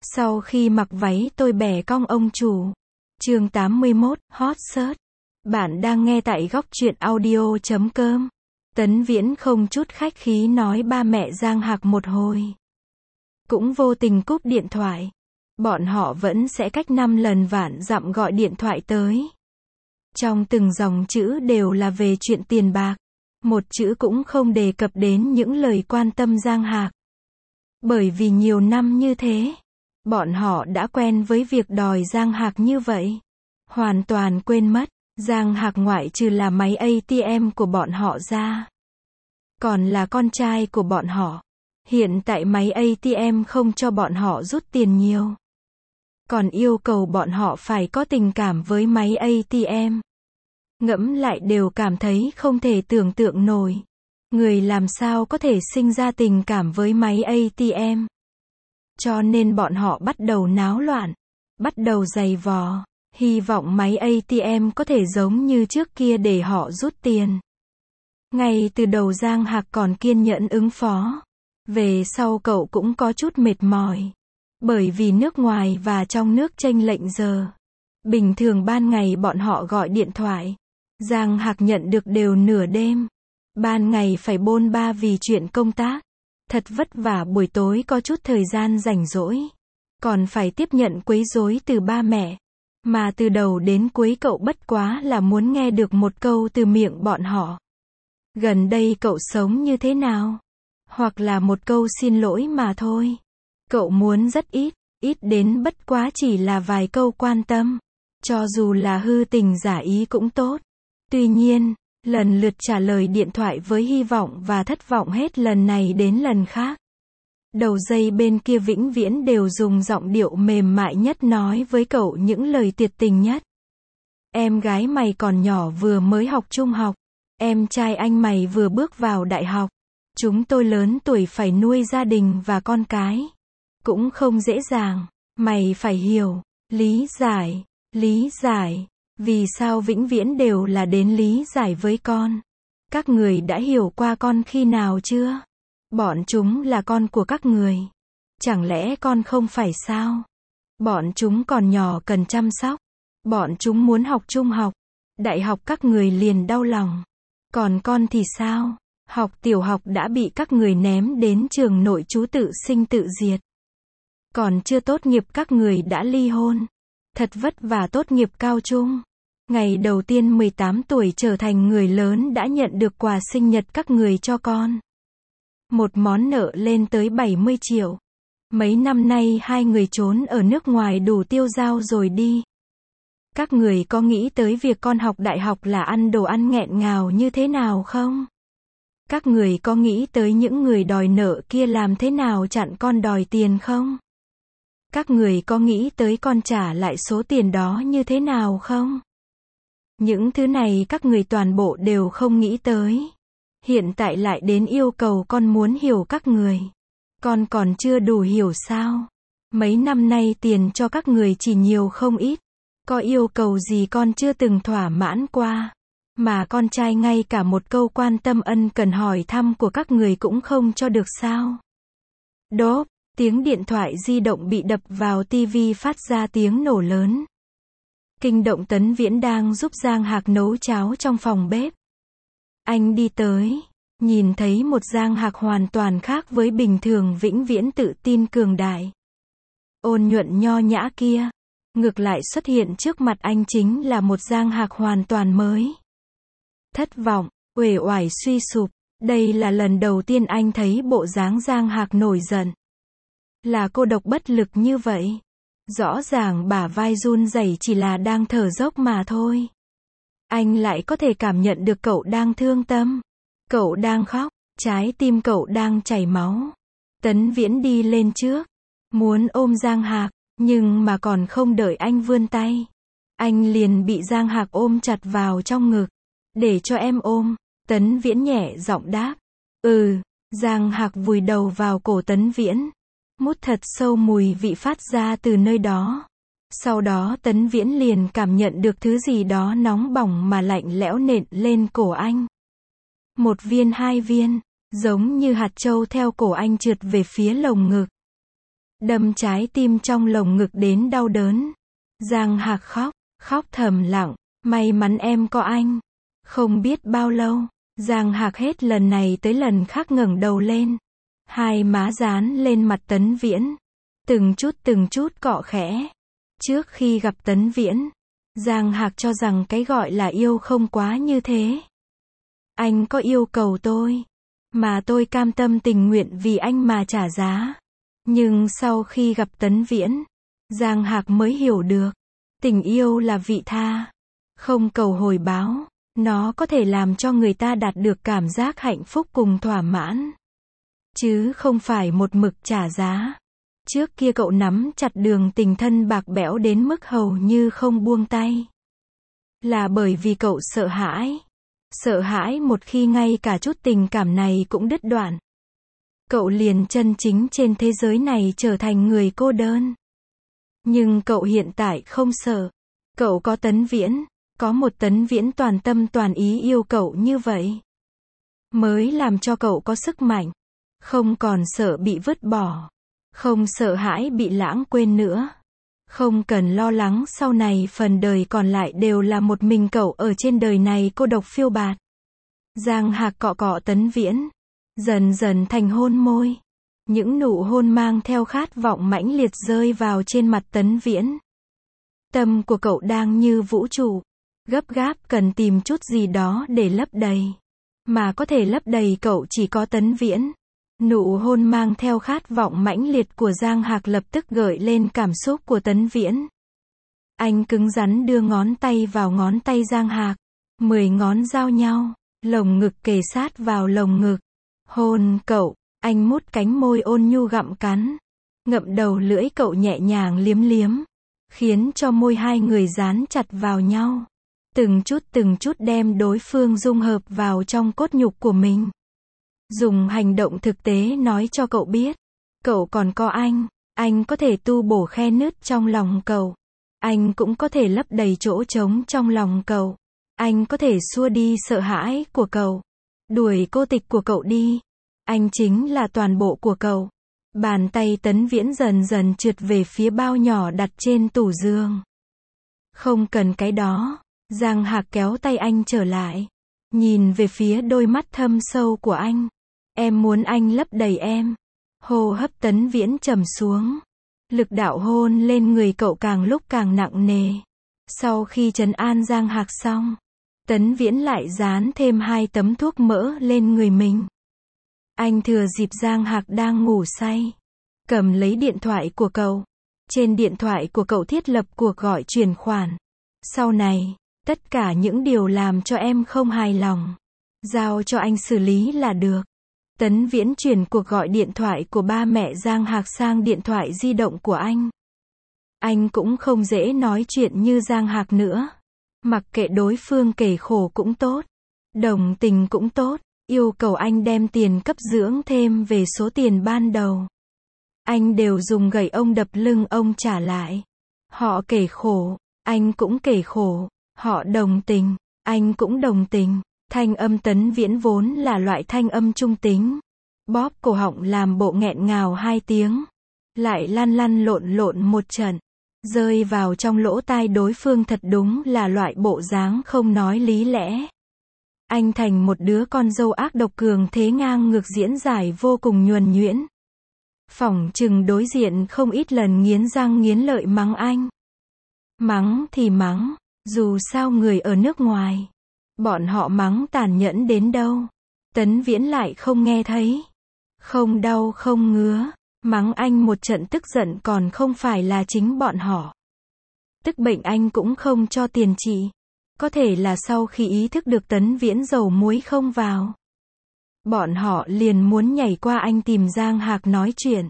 Sau khi mặc váy tôi bẻ cong ông chủ. Chương 81, Hot Search. Bạn đang nghe tại góc truyện audio.com. Tấn Viễn không chút khách khí nói ba mẹ Giang Hạc một hồi. Cũng vô tình cúp điện thoại. Bọn họ vẫn sẽ cách 5 lần vạn dặm gọi điện thoại tới. Trong từng dòng chữ đều là về chuyện tiền bạc. Một chữ cũng không đề cập đến những lời quan tâm Giang Hạc. Bởi vì nhiều năm như thế, bọn họ đã quen với việc đòi Giang Hạc như vậy. Hoàn toàn quên mất, Giang Hạc ngoại trừ là máy ATM của bọn họ ra, còn là con trai của bọn họ. Hiện tại máy ATM không cho bọn họ rút tiền nhiều, còn yêu cầu bọn họ phải có tình cảm với máy ATM. Ngẫm lại đều cảm thấy không thể tưởng tượng nổi. Người làm sao có thể sinh ra tình cảm với máy ATM. Cho nên bọn họ bắt đầu náo loạn, bắt đầu giày vò, hy vọng máy ATM có thể giống như trước kia để họ rút tiền. Ngay từ đầu Giang Hạc còn kiên nhẫn ứng phó. Về sau cậu cũng có chút mệt mỏi. Bởi vì nước ngoài và trong nước chênh lệch giờ. Bình thường ban ngày bọn họ gọi điện thoại, Giang Hạc nhận được đều nửa đêm. Ban ngày phải bôn ba vì chuyện công tác. Thật vất vả buổi tối có chút thời gian rảnh rỗi. Còn phải tiếp nhận quấy rối từ ba mẹ. Mà từ đầu đến cuối cậu bất quá là muốn nghe được một câu từ miệng bọn họ. Gần đây cậu sống như thế nào? Hoặc là một câu xin lỗi mà thôi. Cậu muốn rất ít, ít đến bất quá chỉ là vài câu quan tâm. Cho dù là hư tình giả ý cũng tốt. Tuy nhiên, lần lượt trả lời điện thoại với hy vọng và thất vọng hết lần này đến lần khác. Đầu dây bên kia vĩnh viễn đều dùng giọng điệu mềm mại nhất nói với cậu những lời tuyệt tình nhất. Em gái mày còn nhỏ vừa mới học trung học. Em trai anh mày vừa bước vào đại học. Chúng tôi lớn tuổi phải nuôi gia đình và con cái. Cũng không dễ dàng. Mày phải hiểu, lý giải. Vì sao vĩnh viễn đều là đến lý giải với con? Các người đã hiểu qua con khi nào chưa? Bọn chúng là con của các người. Chẳng lẽ con không phải sao? Bọn chúng còn nhỏ cần chăm sóc. Bọn chúng muốn học trung học. Đại học các người liền đau lòng. Còn con thì sao? Học tiểu học đã bị các người ném đến trường nội trú tự sinh tự diệt. Còn chưa tốt nghiệp các người đã ly hôn. Thật vất vả tốt nghiệp cao trung. Ngày đầu tiên 18 tuổi trở thành người lớn đã nhận được quà sinh nhật các người cho con. Một món nợ lên tới 70 triệu. Mấy năm nay hai người trốn ở nước ngoài đủ tiêu dao rồi đi. Các người có nghĩ tới việc con học đại học là ăn đồ ăn nghẹn ngào như thế nào không? Các người có nghĩ tới những người đòi nợ kia làm thế nào chặn con đòi tiền không? Các người có nghĩ tới con trả lại số tiền đó như thế nào không? Những thứ này các người toàn bộ đều không nghĩ tới. Hiện tại lại đến yêu cầu con muốn hiểu các người. Con còn chưa đủ hiểu sao? Mấy năm nay tiền cho các người chỉ nhiều không ít. Có yêu cầu gì con chưa từng thỏa mãn qua. Mà con trai ngay cả một câu quan tâm ân cần hỏi thăm của các người cũng không cho được sao? Đốp, tiếng điện thoại di động bị đập vào tivi phát ra tiếng nổ lớn. Kinh động Tấn Viễn đang giúp Giang Hạc nấu cháo trong phòng bếp. Anh đi tới, nhìn thấy một Giang Hạc hoàn toàn khác với bình thường vĩnh viễn tự tin cường đại. Ôn nhuận nho nhã kia. Ngược lại xuất hiện trước mặt anh chính là một Giang Hạc hoàn toàn mới. Thất vọng, uể oải suy sụp. Đây là lần đầu tiên anh thấy bộ dáng Giang Hạc nổi giận. Là cô độc bất lực như vậy. Rõ ràng bả vai run rẩy chỉ là đang thở dốc mà thôi. Anh lại có thể cảm nhận được cậu đang thương tâm. Cậu đang khóc, trái tim cậu đang chảy máu. Tấn Viễn đi lên trước, muốn ôm Giang Hạc, nhưng mà còn không đợi anh vươn tay. Anh liền bị Giang Hạc ôm chặt vào trong ngực. Để cho em ôm, Tấn Viễn nhẹ giọng đáp. Giang Hạc vùi đầu vào cổ Tấn Viễn. Mút thật sâu mùi vị phát ra từ nơi đó. Sau đó Tấn Viễn liền cảm nhận được thứ gì đó nóng bỏng mà lạnh lẽo nện lên cổ anh. Một viên hai viên, giống như hạt châu theo cổ anh trượt về phía lồng ngực. đâm trái tim trong lồng ngực đến đau đớn. Giang Hạc khóc thầm lặng, may mắn em có anh. Không biết bao lâu, Giang Hạc hết lần này tới lần khác ngẩng đầu lên. Hai má dán lên mặt Tấn Viễn. Từng chút cọ khẽ. Trước khi gặp Tấn Viễn, Giang Hạc cho rằng cái gọi là yêu không quá như thế. Anh có yêu cầu tôi, mà tôi cam tâm tình nguyện vì anh mà trả giá. Nhưng sau khi gặp Tấn Viễn, Giang Hạc mới hiểu được, tình yêu là vị tha, không cầu hồi báo, nó có thể làm cho người ta đạt được cảm giác hạnh phúc cùng thỏa mãn, chứ không phải một mực trả giá. Trước kia cậu nắm chặt đường tình thân bạc bẽo đến mức hầu như không buông tay. Là bởi vì cậu sợ hãi một khi ngay cả chút tình cảm này cũng đứt đoạn. Cậu liền chân chính trên thế giới này trở thành người cô đơn. Nhưng cậu hiện tại không sợ. Cậu có Tấn Viễn, có một Tấn Viễn toàn tâm toàn ý yêu cậu như vậy. Mới làm cho cậu có sức mạnh. Không còn sợ bị vứt bỏ. Không sợ hãi bị lãng quên nữa. Không cần lo lắng sau này phần đời còn lại đều là một mình cậu ở trên đời này cô độc phiêu bạt. Giang Hạc cọ Tấn Viễn. Dần dần thành hôn môi. Những nụ hôn mang theo khát vọng mãnh liệt rơi vào trên mặt Tấn Viễn. Tâm của cậu đang như vũ trụ. Gấp gáp cần tìm chút gì đó để lấp đầy. Mà có thể lấp đầy cậu chỉ có Tấn Viễn. Nụ hôn mang theo khát vọng mãnh liệt của Giang Hạc lập tức gợi lên cảm xúc của Tấn Viễn. Anh cứng rắn đưa ngón tay vào ngón tay Giang Hạc. 10 ngón giao nhau, lồng ngực kề sát vào lồng ngực. Hôn cậu, anh mút cánh môi ôn nhu gặm cắn. Ngậm đầu lưỡi cậu nhẹ nhàng liếm liếm. Khiến cho môi hai người dán chặt vào nhau. Từng chút đem đối phương dung hợp vào trong cốt nhục của mình. Dùng hành động thực tế nói cho cậu biết. Cậu còn có anh có thể tu bổ khe nứt trong lòng cậu. Anh cũng có thể lấp đầy chỗ trống trong lòng cậu. Anh có thể xua đi sợ hãi của cậu. Đuổi cô tịch của cậu đi. Anh chính là toàn bộ của cậu. Bàn tay Tấn Viễn dần dần trượt về phía bao nhỏ đặt trên tủ giường. Không cần cái đó. Giang Hạc kéo tay anh trở lại. Nhìn về phía đôi mắt thâm sâu của anh. Em muốn anh lấp đầy em. Hô hấp Tấn Viễn trầm xuống. Lực đạo hôn lên người cậu càng lúc càng nặng nề. Sau khi trấn an Giang Hạc xong, Tấn Viễn lại dán thêm 2 tấm thuốc mỡ lên người mình. Anh thừa dịp Giang Hạc đang ngủ say, cầm lấy điện thoại của cậu. Trên điện thoại của cậu thiết lập cuộc gọi chuyển khoản. Sau này, tất cả những điều làm cho em không hài lòng, giao cho anh xử lý là được. Tấn Viễn chuyển cuộc gọi điện thoại của ba mẹ Giang Hạc sang điện thoại di động của anh. Anh cũng không dễ nói chuyện như Giang Hạc nữa. Mặc kệ đối phương kể khổ cũng tốt, đồng tình cũng tốt, yêu cầu anh đem tiền cấp dưỡng thêm về số tiền ban đầu. Anh đều dùng gậy ông đập lưng ông trả lại. Họ kể khổ, anh cũng kể khổ. Họ đồng tình, anh cũng đồng tình. Thanh âm Tấn Viễn vốn là loại thanh âm trung tính. Bóp cổ họng làm bộ nghẹn ngào 2 tiếng. Lại lăn lộn một trận. Rơi vào trong lỗ tai đối phương thật đúng là loại bộ dáng không nói lý lẽ. Anh thành một đứa con dâu ác độc cường thế ngang ngược diễn giải vô cùng nhuần nhuyễn. Phỏng chừng đối diện không ít lần nghiến răng nghiến lợi mắng anh. Mắng thì mắng, dù sao người ở nước ngoài. Bọn họ mắng tàn nhẫn đến đâu, Tấn Viễn lại không nghe thấy. Không đau không ngứa, mắng anh một trận tức giận còn không phải là chính bọn họ. Tức bệnh anh cũng không cho tiền trị. Có thể là sau khi ý thức được Tấn Viễn dầu muối không vào, bọn họ liền muốn nhảy qua anh tìm Giang Hạc nói chuyện.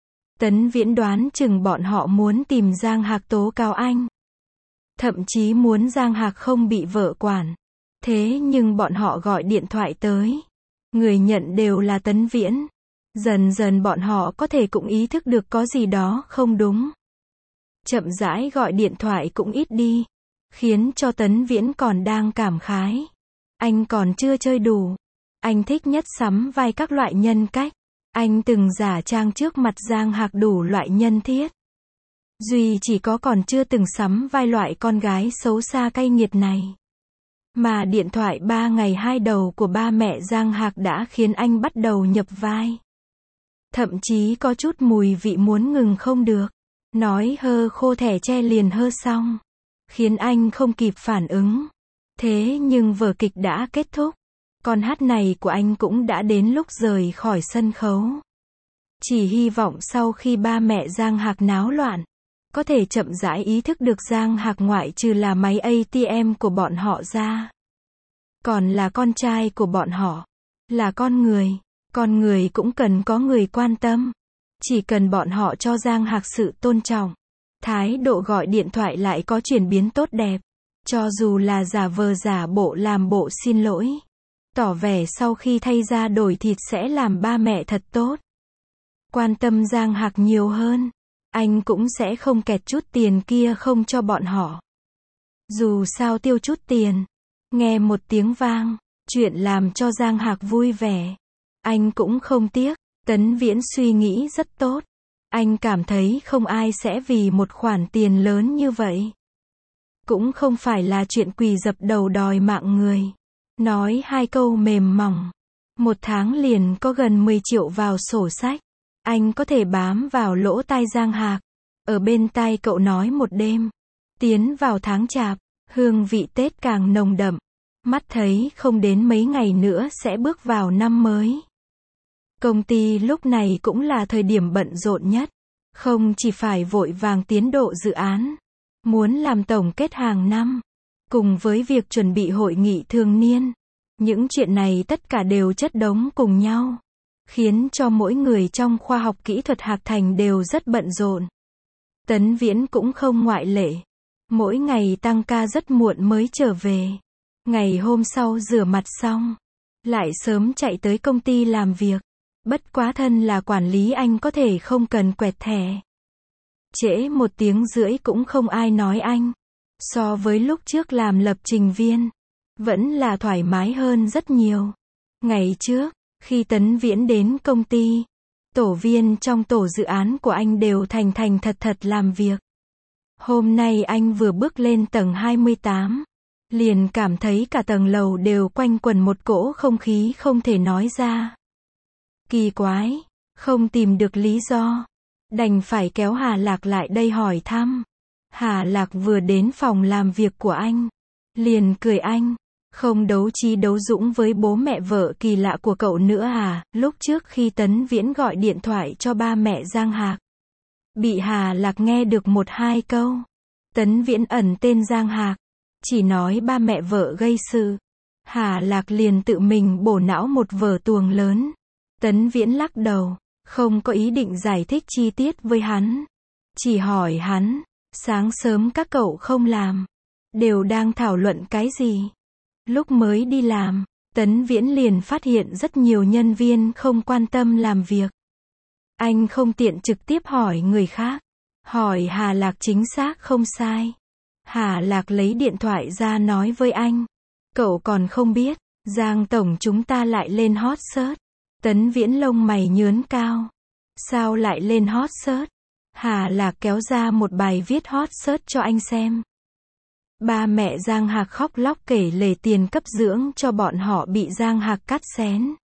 Tấn Viễn đoán chừng bọn họ muốn tìm Giang Hạc tố cáo anh. Thậm chí muốn Giang Hạc không bị vợ quản. Thế nhưng bọn họ gọi điện thoại tới. Người nhận đều là Tấn Viễn. Dần dần bọn họ có thể cũng ý thức được có gì đó không đúng. Chậm rãi gọi điện thoại cũng ít đi. Khiến cho Tấn Viễn còn đang cảm khái. Anh còn chưa chơi đủ. Anh thích nhất sắm vai các loại nhân cách. Anh từng giả trang trước mặt Giang Hạc đủ loại nhân thiết. Duy chỉ có còn chưa từng sắm vai loại con gái xấu xa cay nghiệt này. Mà điện thoại 3 ngày 2 đầu của ba mẹ Giang Hạc đã khiến anh bắt đầu nhập vai. Thậm chí có chút mùi vị muốn ngừng không được. Nói hơ khô thẻ tre liền hơ xong. Khiến anh không kịp phản ứng. Thế nhưng vở kịch đã kết thúc. Con hát này của anh cũng đã đến lúc rời khỏi sân khấu. Chỉ hy vọng sau khi ba mẹ Giang Hạc náo loạn, có thể chậm rãi ý thức được Giang Hạc ngoại trừ là máy ATM của bọn họ ra, còn là con trai của bọn họ, là con người cũng cần có người quan tâm. Chỉ cần bọn họ cho Giang Hạc sự tôn trọng, thái độ gọi điện thoại lại có chuyển biến tốt đẹp, cho dù là giả vờ giả bộ làm bộ xin lỗi, tỏ vẻ sau khi thay da đổi thịt sẽ làm ba mẹ thật tốt, quan tâm Giang Hạc nhiều hơn, anh cũng sẽ không kẹt chút tiền kia không cho bọn họ. Dù sao tiêu chút tiền, nghe một tiếng vang, chuyện làm cho Giang Hạc vui vẻ, anh cũng không tiếc. Tấn Viễn suy nghĩ rất tốt. Anh cảm thấy không ai sẽ vì một khoản tiền lớn như vậy. Cũng không phải là chuyện quỳ dập đầu đòi mạng người. Nói 2 câu mềm mỏng. 1 tháng liền có gần 10 triệu vào sổ sách. Anh có thể bám vào lỗ tai Giang Hạc. Ở bên tai cậu nói một đêm. Tiến vào tháng chạp, hương vị Tết càng nồng đậm. Mắt thấy không đến mấy ngày nữa sẽ bước vào năm mới. Công ty lúc này cũng là thời điểm bận rộn nhất. Không chỉ phải vội vàng tiến độ dự án, muốn làm tổng kết hàng năm, cùng với việc chuẩn bị hội nghị thường niên. Những chuyện này tất cả đều chất đống cùng nhau, khiến cho mỗi người trong khoa học kỹ thuật Hạc Thành đều rất bận rộn. Tấn Viễn cũng không ngoại lệ. Mỗi ngày tăng ca rất muộn mới trở về. Ngày hôm sau rửa mặt xong, lại sớm chạy tới công ty làm việc. Bất quá thân là quản lý anh có thể không cần quẹt thẻ. Trễ 1 tiếng rưỡi cũng không ai nói anh. So với lúc trước làm lập trình viên, vẫn là thoải mái hơn rất nhiều. Ngày trước, khi Tấn Viễn đến công ty, tổ viên trong tổ dự án của anh đều thành thành thật thật làm việc. Hôm nay anh vừa bước lên tầng 28, liền cảm thấy cả tầng lầu đều quanh quẩn một cỗ không khí không thể nói ra. Kỳ quái, không tìm được lý do, đành phải kéo Hà Lạc lại đây hỏi thăm. Hà Lạc vừa đến phòng làm việc của anh, liền cười anh, không đấu trí đấu dũng với bố mẹ vợ kỳ lạ của cậu nữa à. Lúc trước khi Tấn Viễn gọi điện thoại cho ba mẹ Giang Hạc, bị Hà Lạc nghe được 1-2 câu. Tấn Viễn ẩn tên Giang Hạc, chỉ nói ba mẹ vợ gây sự. Hà Lạc liền tự mình bổ não một vở tuồng lớn. Tấn Viễn lắc đầu, không có ý định giải thích chi tiết với hắn. Chỉ hỏi hắn, sáng sớm các cậu không làm, đều đang thảo luận cái gì? Lúc mới đi làm, Tấn Viễn liền phát hiện rất nhiều nhân viên không quan tâm làm việc. Anh không tiện trực tiếp hỏi người khác. Hỏi Hà Lạc chính xác không sai. Hà Lạc lấy điện thoại ra nói với anh. Cậu còn không biết, Giang tổng chúng ta lại lên hot search. Tấn Viễn lông mày nhướn cao. Sao lại lên hot search? Hà Lạc kéo ra một bài viết hot search cho anh xem. Ba mẹ Giang Hạc khóc lóc kể lể tiền cấp dưỡng cho bọn họ bị Giang Hạc cắt xén.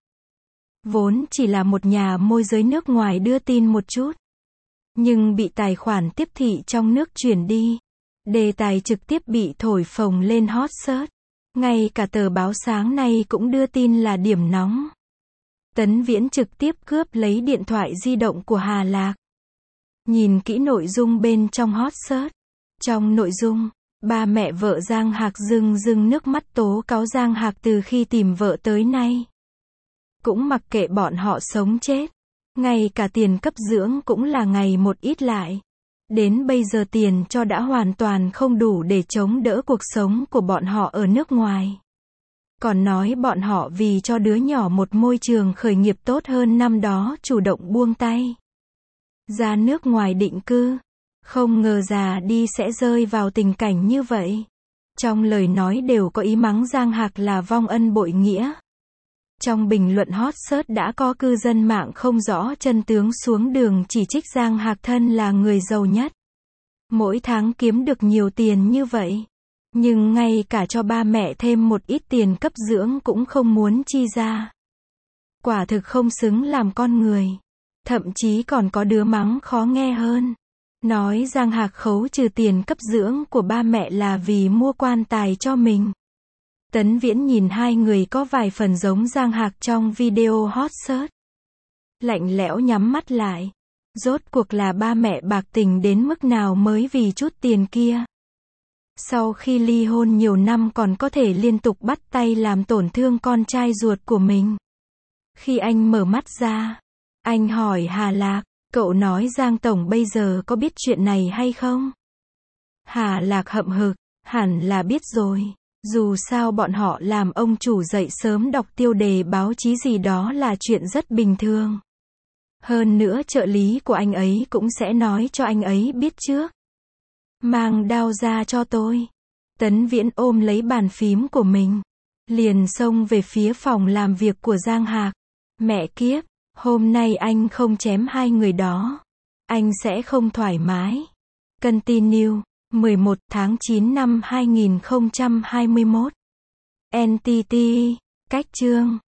Vốn chỉ là một nhà môi giới nước ngoài đưa tin một chút, nhưng bị tài khoản tiếp thị trong nước chuyển đi. Đề tài trực tiếp bị thổi phồng lên hot search. Ngay cả tờ báo sáng nay cũng đưa tin là điểm nóng. Tấn Viễn trực tiếp cướp lấy điện thoại di động của Hà Lạc. Nhìn kỹ nội dung bên trong hot search. Trong nội dung, ba mẹ vợ Giang Hạc rưng rưng nước mắt tố cáo Giang Hạc từ khi tìm vợ tới nay. Cũng mặc kệ bọn họ sống chết. Ngay cả tiền cấp dưỡng cũng là ngày một ít lại. Đến bây giờ tiền cho đã hoàn toàn không đủ để chống đỡ cuộc sống của bọn họ ở nước ngoài. Còn nói bọn họ vì cho đứa nhỏ một môi trường khởi nghiệp tốt hơn năm đó chủ động buông tay ra nước ngoài định cư. Không ngờ già đi sẽ rơi vào tình cảnh như vậy. Trong lời nói đều có ý mắng Giang Hạc là vong ân bội nghĩa. Trong bình luận hot search đã có cư dân mạng không rõ chân tướng xuống đường chỉ trích Giang Hạc thân là người giàu nhất. Mỗi tháng kiếm được nhiều tiền như vậy. Nhưng ngay cả cho ba mẹ thêm một ít tiền cấp dưỡng cũng không muốn chi ra. Quả thực không xứng làm con người. Thậm chí còn có đứa mắng khó nghe hơn. Nói Giang Hạc khấu trừ tiền cấp dưỡng của ba mẹ là vì mua quan tài cho mình. Tấn Viễn nhìn hai người có vài phần giống Giang Hạc trong video hot search. Lạnh lẽo nhắm mắt lại. Rốt cuộc là ba mẹ bạc tình đến mức nào mới vì chút tiền kia. Sau khi ly hôn nhiều năm còn có thể liên tục bắt tay làm tổn thương con trai ruột của mình. Khi anh mở mắt ra, anh hỏi Hà Lạc, cậu nói Giang Tổng bây giờ có biết chuyện này hay không? Hà Lạc hậm hực, hẳn là biết rồi. Dù sao bọn họ làm ông chủ dậy sớm đọc tiêu đề báo chí gì đó là chuyện rất bình thường. Hơn nữa trợ lý của anh ấy cũng sẽ nói cho anh ấy biết trước. Mang đao ra cho tôi. Tấn Viễn ôm lấy bàn phím của mình. Liền xông về phía phòng làm việc của Giang Hạc. Mẹ kiếp, hôm nay anh không chém hai người đó. Anh sẽ không thoải mái. Continue. 11 tháng 9 năm 2021. NTT. Cách chương.